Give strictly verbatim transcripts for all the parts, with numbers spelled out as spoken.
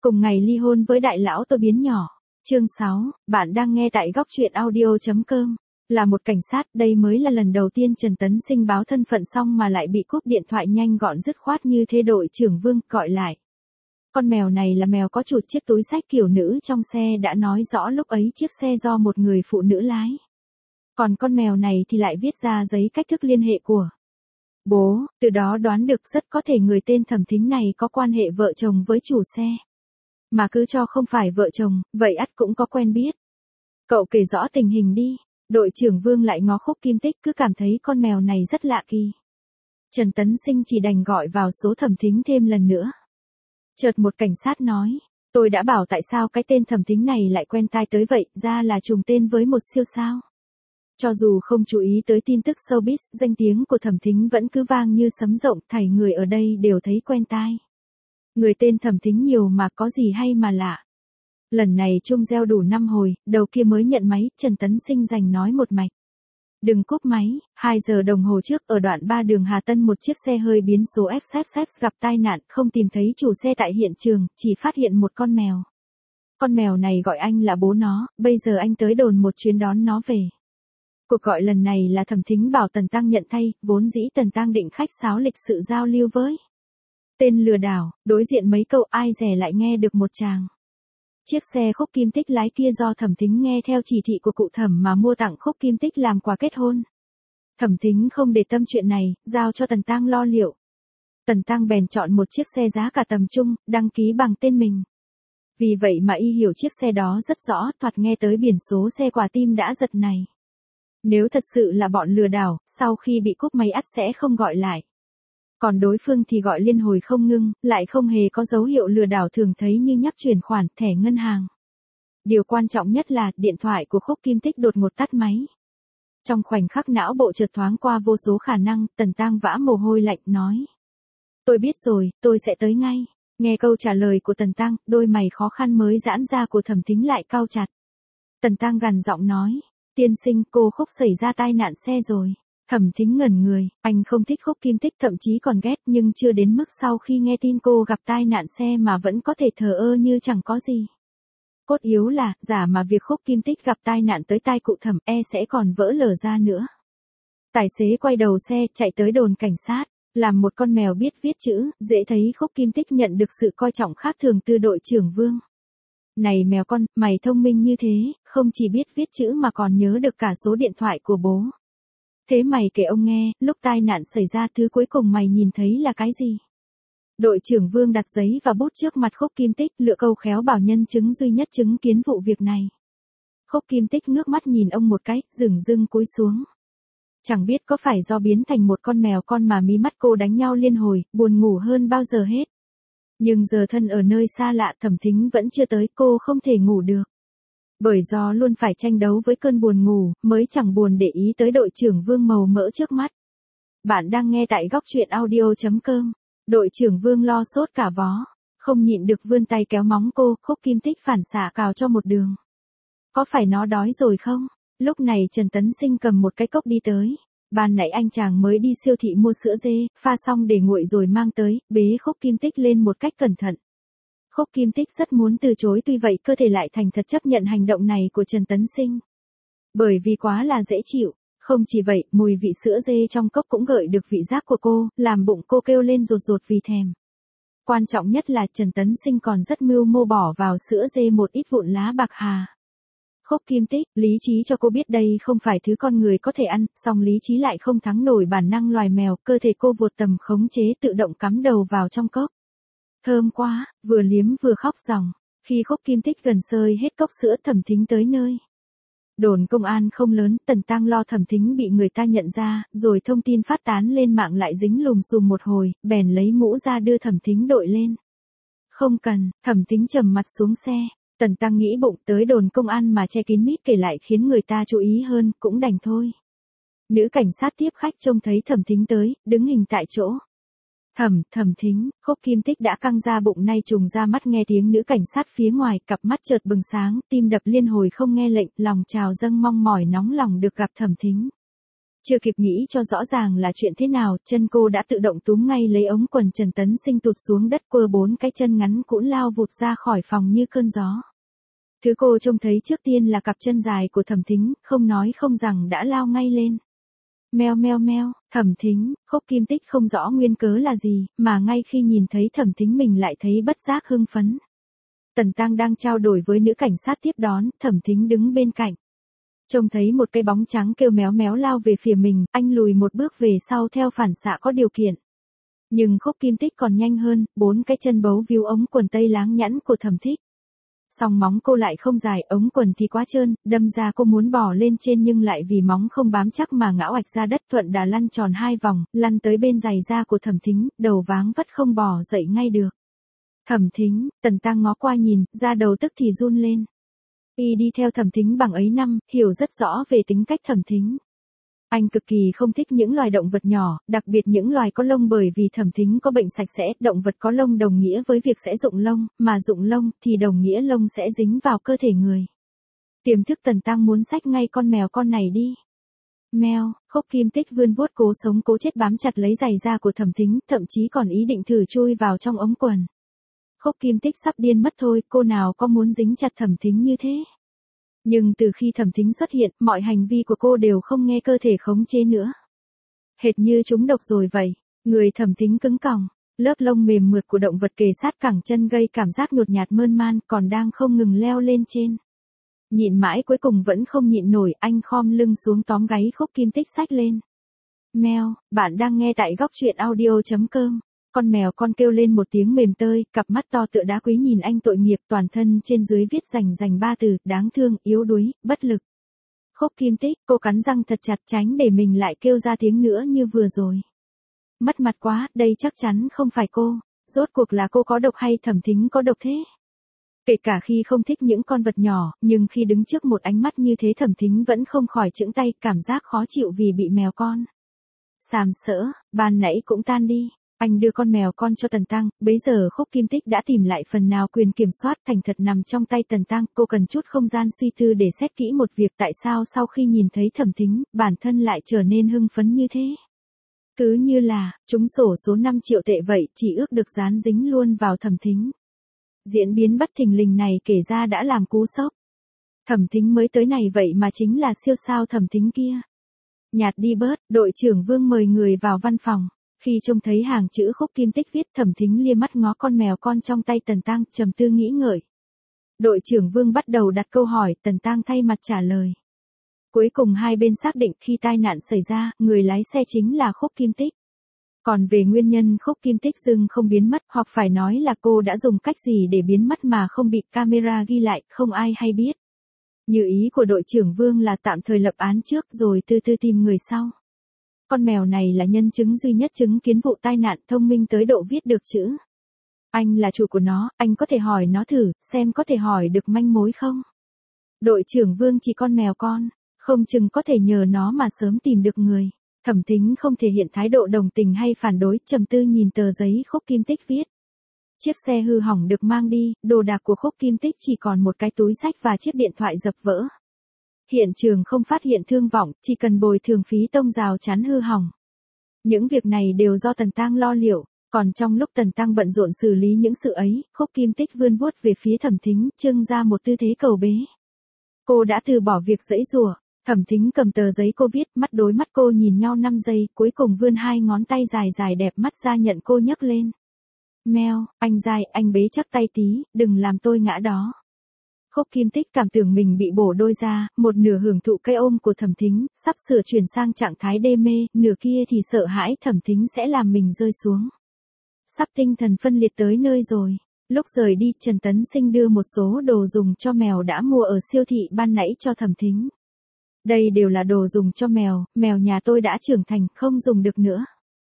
Cùng ngày ly hôn với đại lão tôi biến nhỏ. Chương sáu, bạn đang nghe tại góc truyện audio chấm com. Là một cảnh sát, đây mới là lần đầu tiên Trần Tấn Sinh báo thân phận xong mà lại bị cúp điện thoại nhanh gọn dứt khoát như thế. Đội trưởng Vương gọi lại. Con mèo này là mèo có chuột, chiếc túi xách kiểu nữ trong xe đã nói rõ lúc ấy chiếc xe do một người phụ nữ lái. Còn con mèo này thì lại viết ra giấy cách thức liên hệ của bố, từ đó đoán được rất có thể người tên Thẩm Thính này có quan hệ vợ chồng với chủ xe. Mà cứ cho không phải vợ chồng, vậy ắt cũng có quen biết. Cậu kể rõ tình hình đi. Đội trưởng Vương lại ngó Khúc Kim Tích, cứ cảm thấy con mèo này rất lạ kỳ. Trần Tấn Sinh chỉ đành gọi vào số Thẩm Thính thêm lần nữa. Chợt một cảnh sát nói, tôi đã bảo tại sao cái tên Thẩm Thính này lại quen tai tới vậy, ra là trùng tên với một siêu sao. Cho dù không chú ý tới tin tức showbiz, danh tiếng của Thẩm Thính vẫn cứ vang như sấm rộng, thảy người ở đây đều thấy quen tai. Người tên Thẩm Thính nhiều mà có gì hay mà lạ. Lần này chung gieo đủ năm hồi, đầu kia mới nhận máy, Trần Tấn Sinh giành nói một mạch. Đừng cúp máy. Hai giờ đồng hồ trước ở đoạn ba đường Hà Tân một chiếc xe hơi biến số ích ích ích gặp tai nạn, không tìm thấy chủ xe tại hiện trường, chỉ phát hiện một con mèo. Con mèo này gọi anh là bố nó, bây giờ anh tới đồn một chuyến đón nó về. Cuộc gọi lần này là Thẩm Thính bảo Tần Tăng nhận thay, vốn dĩ Tần Tăng định khách sáo lịch sự giao lưu với tên lừa đảo, đối diện mấy câu ai dè lại nghe được một tràng. Chiếc xe Khúc Kim Tích lái kia do Thẩm Thính nghe theo chỉ thị của cụ Thẩm mà mua tặng Khúc Kim Tích làm quà kết hôn. Thẩm Thính không để tâm chuyện này, giao cho Tần Tăng lo liệu. Tần Tăng bèn chọn một chiếc xe giá cả tầm trung, đăng ký bằng tên mình. Vì vậy mà y hiểu chiếc xe đó rất rõ, thoạt nghe tới biển số xe quả tim đã giật này. Nếu thật sự là bọn lừa đảo, sau khi bị cúp máy ắt sẽ không gọi lại. Còn đối phương thì gọi liên hồi không ngưng, lại không hề có dấu hiệu lừa đảo thường thấy như nhắc chuyển khoản, thẻ ngân hàng. Điều quan trọng nhất là điện thoại của Khúc Kim Tích đột ngột tắt máy. Trong khoảnh khắc não bộ chợt thoáng qua vô số khả năng, Tần Tăng vã mồ hôi lạnh nói. Tôi biết rồi, tôi sẽ tới ngay. Nghe câu trả lời của Tần Tăng, đôi mày khó khăn mới giãn ra của Thẩm Thính lại cau chặt. Tần Tăng gằn giọng nói. Tiên sinh, cô Khúc xảy ra tai nạn xe rồi. Thẩm Thính ngẩn người, anh không thích Khúc Kim Tích, thậm chí còn ghét, nhưng chưa đến mức sau khi nghe tin cô gặp tai nạn xe mà vẫn có thể thờ ơ như chẳng có gì. Cốt yếu là, giả mà việc Khúc Kim Tích gặp tai nạn tới tai cụ Thẩm e sẽ còn vỡ lở ra nữa. Tài xế quay đầu xe, chạy tới đồn cảnh sát, làm một con mèo biết viết chữ, dễ thấy Khúc Kim Tích nhận được sự coi trọng khác thường từ đội trưởng Vương. Này mèo con, mày thông minh như thế, không chỉ biết viết chữ mà còn nhớ được cả số điện thoại của bố. Thế mày kể ông nghe, lúc tai nạn xảy ra thứ cuối cùng mày nhìn thấy là cái gì? Đội trưởng Vương đặt giấy và bút trước mặt Khúc Kim Tích, lựa câu khéo bảo nhân chứng duy nhất chứng kiến vụ việc này. Khúc Kim Tích ngước mắt nhìn ông một cái, dửng dưng cúi xuống. Chẳng biết có phải do biến thành một con mèo con mà mí mắt cô đánh nhau liên hồi, buồn ngủ hơn bao giờ hết. Nhưng giờ thân ở nơi xa lạ, Thẩm Thính vẫn chưa tới, cô không thể ngủ được. Bởi do luôn phải tranh đấu với cơn buồn ngủ, mới chẳng buồn để ý tới đội trưởng Vương màu mỡ trước mắt. Bạn đang nghe tại góc truyện audio chấm com. Đội trưởng Vương lo sốt cả vó, không nhịn được vươn tay kéo móng cô, Khúc Kim Tích phản xạ cào cho một đường. Có phải nó đói rồi không? Lúc này Trần Tấn Sinh cầm một cái cốc đi tới. Ban nãy anh chàng mới đi siêu thị mua sữa dê, pha xong để nguội rồi mang tới, bế Khúc Kim Tích lên một cách cẩn thận. Khúc Kim Tích rất muốn từ chối, tuy vậy cơ thể lại thành thật chấp nhận hành động này của Trần Tấn Sinh. Bởi vì quá là dễ chịu. Không chỉ vậy, mùi vị sữa dê trong cốc cũng gợi được vị giác của cô, làm bụng cô kêu lên rột rột vì thèm. Quan trọng nhất là Trần Tấn Sinh còn rất mưu mô bỏ vào sữa dê một ít vụn lá bạc hà. Khúc Kim Tích, lý trí cho cô biết đây không phải thứ con người có thể ăn, song lý trí lại không thắng nổi bản năng loài mèo, cơ thể cô vụt tầm khống chế tự động cắm đầu vào trong cốc. Thơm quá, vừa liếm vừa khóc ròng. Khi Khúc Kim Tích gần sơi hết cốc sữa, Thẩm Thính tới nơi. Đồn công an không lớn, Tần Tăng lo Thẩm Thính bị người ta nhận ra, rồi thông tin phát tán lên mạng lại dính lùm xùm một hồi, bèn lấy mũ ra đưa Thẩm Thính đội lên. Không cần, Thẩm Thính trầm mặt xuống xe. Tần Tăng nghĩ bụng, tới đồn công an mà che kín mít kể lại khiến người ta chú ý hơn, cũng đành thôi. Nữ cảnh sát tiếp khách trông thấy Thẩm Thính tới, đứng hình tại chỗ. Thẩm, Thẩm Thính, Khúc Kim Tích đã căng ra bụng nay trùng ra mắt nghe tiếng nữ cảnh sát phía ngoài, cặp mắt chợt bừng sáng, tim đập liên hồi không nghe lệnh, lòng trào dâng mong mỏi nóng lòng được gặp Thẩm Thính. Chưa kịp nghĩ cho rõ ràng là chuyện thế nào, chân cô đã tự động túm ngay lấy ống quần Trần Tấn Sinh tụt xuống đất, quơ bốn cái chân ngắn cũn lao vụt ra khỏi phòng như cơn gió. Thứ cô trông thấy trước tiên là cặp chân dài của Thẩm Thính, không nói không rằng đã lao ngay lên. Meo meo meo, Thẩm Thính, Khúc Kim Tích không rõ nguyên cớ là gì, mà ngay khi nhìn thấy Thẩm Thính mình lại thấy bất giác hưng phấn. Tần Tăng đang trao đổi với nữ cảnh sát tiếp đón, Thẩm Thính đứng bên cạnh. Trông thấy một cái bóng trắng kêu méo méo lao về phía mình, anh lùi một bước về sau theo phản xạ có điều kiện. Nhưng Khúc Kim Tích còn nhanh hơn, bốn cái chân bấu víu ống quần tây láng nhẵn của Thẩm Thích. Song móng cô lại không dài, ống quần thì quá trơn, đâm ra cô muốn bò lên trên nhưng lại vì móng không bám chắc mà ngã oạch ra đất, thuận đà lăn tròn hai vòng, lăn tới bên giày da của Thẩm Thính, đầu váng vất không bò dậy ngay được. Thẩm Thính, Tần Tăng ngó qua nhìn, da đầu tức thì run lên. Y đi theo Thẩm Thính bằng ấy năm, hiểu rất rõ về tính cách Thẩm Thính. Anh cực kỳ không thích những loài động vật nhỏ, đặc biệt những loài có lông, bởi vì Thẩm Thính có bệnh sạch sẽ, động vật có lông đồng nghĩa với việc sẽ rụng lông, mà rụng lông thì đồng nghĩa lông sẽ dính vào cơ thể người. Tiềm thức Tần Tăng muốn xách ngay con mèo con này đi. Meo, Khúc Kim Tích vươn vuốt cố sống cố chết bám chặt lấy giày da của Thẩm Thính, thậm chí còn ý định thử chui vào trong ống quần. Khúc Kim Tích sắp điên mất thôi, cô nào có muốn dính chặt Thẩm Thính như thế. Nhưng từ khi Thẩm Thính xuất hiện, mọi hành vi của cô đều không nghe cơ thể khống chế nữa. Hệt như trúng độc rồi vậy, người Thẩm Thính cứng còng, lớp lông mềm mượt của động vật kề sát cẳng chân gây cảm giác nhột nhạt mơn man, còn đang không ngừng leo lên trên. Nhịn mãi cuối cùng vẫn không nhịn nổi, anh khom lưng xuống tóm gáy Khúc Kim Tích xách lên. Meo, bạn đang nghe tại góc truyện audio chấm com. Con mèo con kêu lên một tiếng mềm tơi, cặp mắt to tựa đá quý nhìn anh tội nghiệp, toàn thân trên dưới viết rành rành ba từ, đáng thương, yếu đuối, bất lực. Khúc Kim Tích, cô cắn răng thật chặt tránh để mình lại kêu ra tiếng nữa như vừa rồi. Mất mặt quá, đây chắc chắn không phải cô, rốt cuộc là cô có độc hay Thẩm Thính có độc thế? Kể cả khi không thích những con vật nhỏ, nhưng khi đứng trước một ánh mắt như thế Thẩm Thính vẫn không khỏi chững tay, cảm giác khó chịu vì bị mèo con sàm sỡ, ban nãy cũng tan đi. Anh đưa con mèo con cho Tần Tăng, bấy giờ Khúc Kim Tích đã tìm lại phần nào quyền kiểm soát, thành thật nằm trong tay Tần Tăng, cô cần chút không gian suy tư để xét kỹ một việc, tại sao sau khi nhìn thấy Thẩm Thính, bản thân lại trở nên hưng phấn như thế. Cứ như là, trúng sổ số năm triệu tệ vậy, chỉ ước được dán dính luôn vào Thẩm Thính. Diễn biến bất thình lình này kể ra đã làm cú sốc. Thẩm Thính mới tới này vậy mà chính là siêu sao Thẩm Thính kia. Nhạt đi bớt, đội trưởng Vương mời người vào văn phòng. Khi trông thấy hàng chữ Khúc Kim Tích viết, Thẩm Thính lia mắt ngó con mèo con trong tay Tần Tăng, trầm tư nghĩ ngợi. Đội trưởng Vương bắt đầu đặt câu hỏi, Tần Tăng thay mặt trả lời. Cuối cùng hai bên xác định khi tai nạn xảy ra, người lái xe chính là Khúc Kim Tích. Còn về nguyên nhân Khúc Kim Tích dưng không biến mất, hoặc phải nói là cô đã dùng cách gì để biến mất mà không bị camera ghi lại, không ai hay biết. Như ý của đội trưởng Vương là tạm thời lập án trước rồi từ từ tìm người sau. Con mèo này là nhân chứng duy nhất chứng kiến vụ tai nạn, thông minh tới độ viết được chữ. Anh là chủ của nó, anh có thể hỏi nó thử, xem có thể hỏi được manh mối không? Đội trưởng Vương chỉ con mèo con, không chừng có thể nhờ nó mà sớm tìm được người. Thẩm Thính không thể hiện thái độ đồng tình hay phản đối, trầm tư nhìn tờ giấy Khúc Kim Tích viết. Chiếc xe hư hỏng được mang đi, đồ đạc của Khúc Kim Tích chỉ còn một cái túi xách và chiếc điện thoại dập vỡ. Hiện trường không phát hiện thương vong, chỉ cần bồi thường phí tông rào chắn hư hỏng. Những việc này đều do Tần Tăng lo liệu, còn trong lúc Tần Tăng bận rộn xử lý những sự ấy, Khúc Kim Tích vươn vuốt về phía Thẩm Thính, trưng ra một tư thế cầu bế. Cô đã từ bỏ việc giãy giụa. Thẩm Thính cầm tờ giấy cô viết, mắt đối mắt cô nhìn nhau năm giây, cuối cùng vươn hai ngón tay dài dài đẹp mắt ra nhận cô nhấc lên. Meo, anh dai, anh bế chắc tay tí, đừng làm tôi ngã đó. Khúc Kim Tích cảm tưởng mình bị bổ đôi ra, một nửa hưởng thụ cái ôm của Thẩm Thính, sắp sửa chuyển sang trạng thái đê mê, nửa kia thì sợ hãi Thẩm Thính sẽ làm mình rơi xuống. Sắp tinh thần phân liệt tới nơi rồi. Lúc rời đi, Trần Tấn Sinh đưa một số đồ dùng cho mèo đã mua ở siêu thị ban nãy cho Thẩm Thính. Đây đều là đồ dùng cho mèo, mèo nhà tôi đã trưởng thành, không dùng được nữa.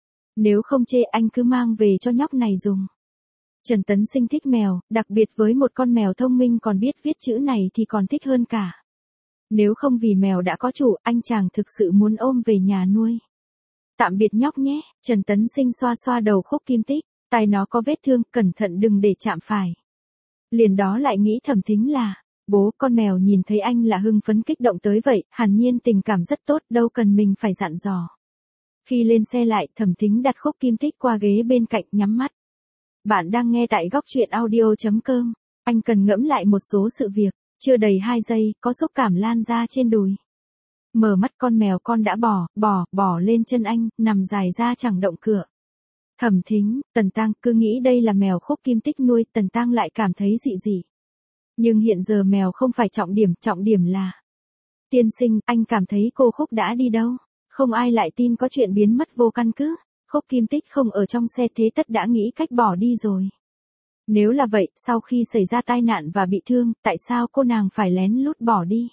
Nếu không chê anh cứ mang về cho nhóc này dùng. Trần Tấn Sinh thích mèo, đặc biệt với một con mèo thông minh còn biết viết chữ này thì còn thích hơn cả. Nếu không vì mèo đã có chủ, anh chàng thực sự muốn ôm về nhà nuôi. Tạm biệt nhóc nhé, Trần Tấn Sinh xoa xoa đầu Khúc Kim Tích, tai nó có vết thương, cẩn thận đừng để chạm phải. Liền đó lại nghĩ Thẩm Thính là, Bố, con mèo nhìn thấy anh là hưng phấn kích động tới vậy, hẳn nhiên tình cảm rất tốt, đâu cần mình phải dặn dò. Khi lên xe lại, Thẩm Thính đặt Khúc Kim Tích qua ghế bên cạnh, nhắm mắt. Bạn đang nghe tại góc truyện audio.com. Anh cần ngẫm lại một số sự việc. Chưa đầy hai giây, có xúc cảm lan ra trên đùi. Mở mắt, con mèo con đã bò, bò, bò lên chân anh, nằm dài ra chẳng động cựa. Thẩm Thính, Tần Tăng cứ nghĩ đây là mèo Khúc Kim Tích nuôi, Tần Tăng lại cảm thấy dị dị. Nhưng hiện giờ mèo không phải trọng điểm, trọng điểm là... Tiên sinh, anh cảm thấy cô Khúc đã đi đâu? Không ai lại tin có chuyện biến mất vô căn cứ. Khúc Kim Tích không ở trong xe, thế tất đã nghĩ cách bỏ đi rồi. Nếu là vậy, sau khi xảy ra tai nạn và bị thương, tại sao cô nàng phải lén lút bỏ đi?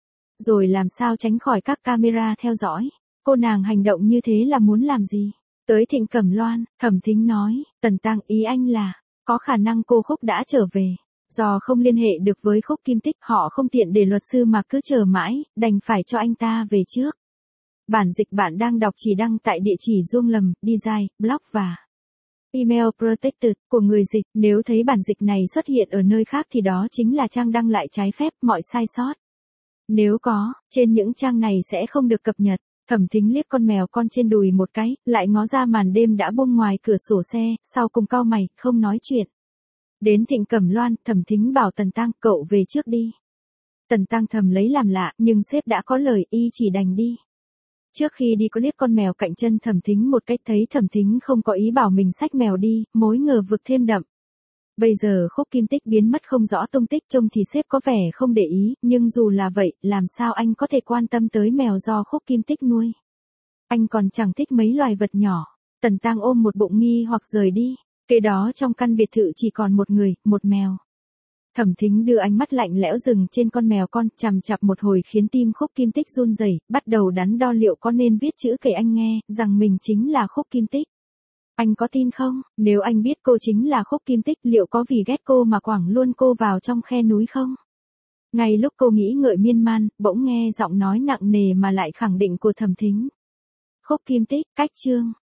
Rồi làm sao tránh khỏi các camera theo dõi? Cô nàng hành động như thế là muốn làm gì? Tới Thịnh Cẩm Loan, Thẩm Thính nói, Tần Tăng, ý anh là, có khả năng cô Khúc đã trở về. Do không liên hệ được với Khúc Kim Tích, họ không tiện để luật sư mà cứ chờ mãi, đành phải cho anh ta về trước. Bản dịch bạn đang đọc chỉ đăng tại địa chỉ Duông Lầm, Design, Blog và Email Protected của người dịch. Nếu thấy bản dịch này xuất hiện ở nơi khác thì đó chính là trang đăng lại trái phép, mọi sai sót. Nếu có, trên những trang này sẽ không được cập nhật. Thẩm Thính liếc con mèo con trên đùi một cái, lại ngó ra màn đêm đã buông ngoài cửa sổ xe, sau cùng cau mày, không nói chuyện. Đến Thịnh Cẩm Loan, Thẩm Thính bảo Tần Tăng, cậu về trước đi. Tần Tăng thầm lấy làm lạ, nhưng sếp đã có lời, y chỉ đành đi. Trước khi đi có liếc con mèo cạnh chân Thẩm Thính một cách, thấy Thẩm Thính không có ý bảo mình xách mèo đi, mối ngờ vực thêm đậm. Bây giờ Khúc Kim Tích biến mất không rõ tung tích, trông thì sếp có vẻ không để ý, nhưng dù là vậy, làm sao anh có thể quan tâm tới mèo do Khúc Kim Tích nuôi? Anh còn chẳng thích mấy loài vật nhỏ. Tần Tăng ôm một bụng nghi hoặc rời đi. Kế đó trong căn biệt thự chỉ còn một người, một mèo. Thẩm Thính đưa ánh mắt lạnh lẽo dừng trên con mèo con, chằm chặp một hồi khiến tim Khúc Kim Tích run rẩy, bắt đầu đắn đo liệu có nên viết chữ kể anh nghe, rằng mình chính là Khúc Kim Tích. Anh có tin không? Nếu anh biết cô chính là Khúc Kim Tích, liệu có vì ghét cô mà quẳng luôn cô vào trong khe núi không? Ngay lúc cô nghĩ ngợi miên man, bỗng nghe giọng nói nặng nề mà lại khẳng định của Thẩm Thính. Khúc Kim Tích, cách chương.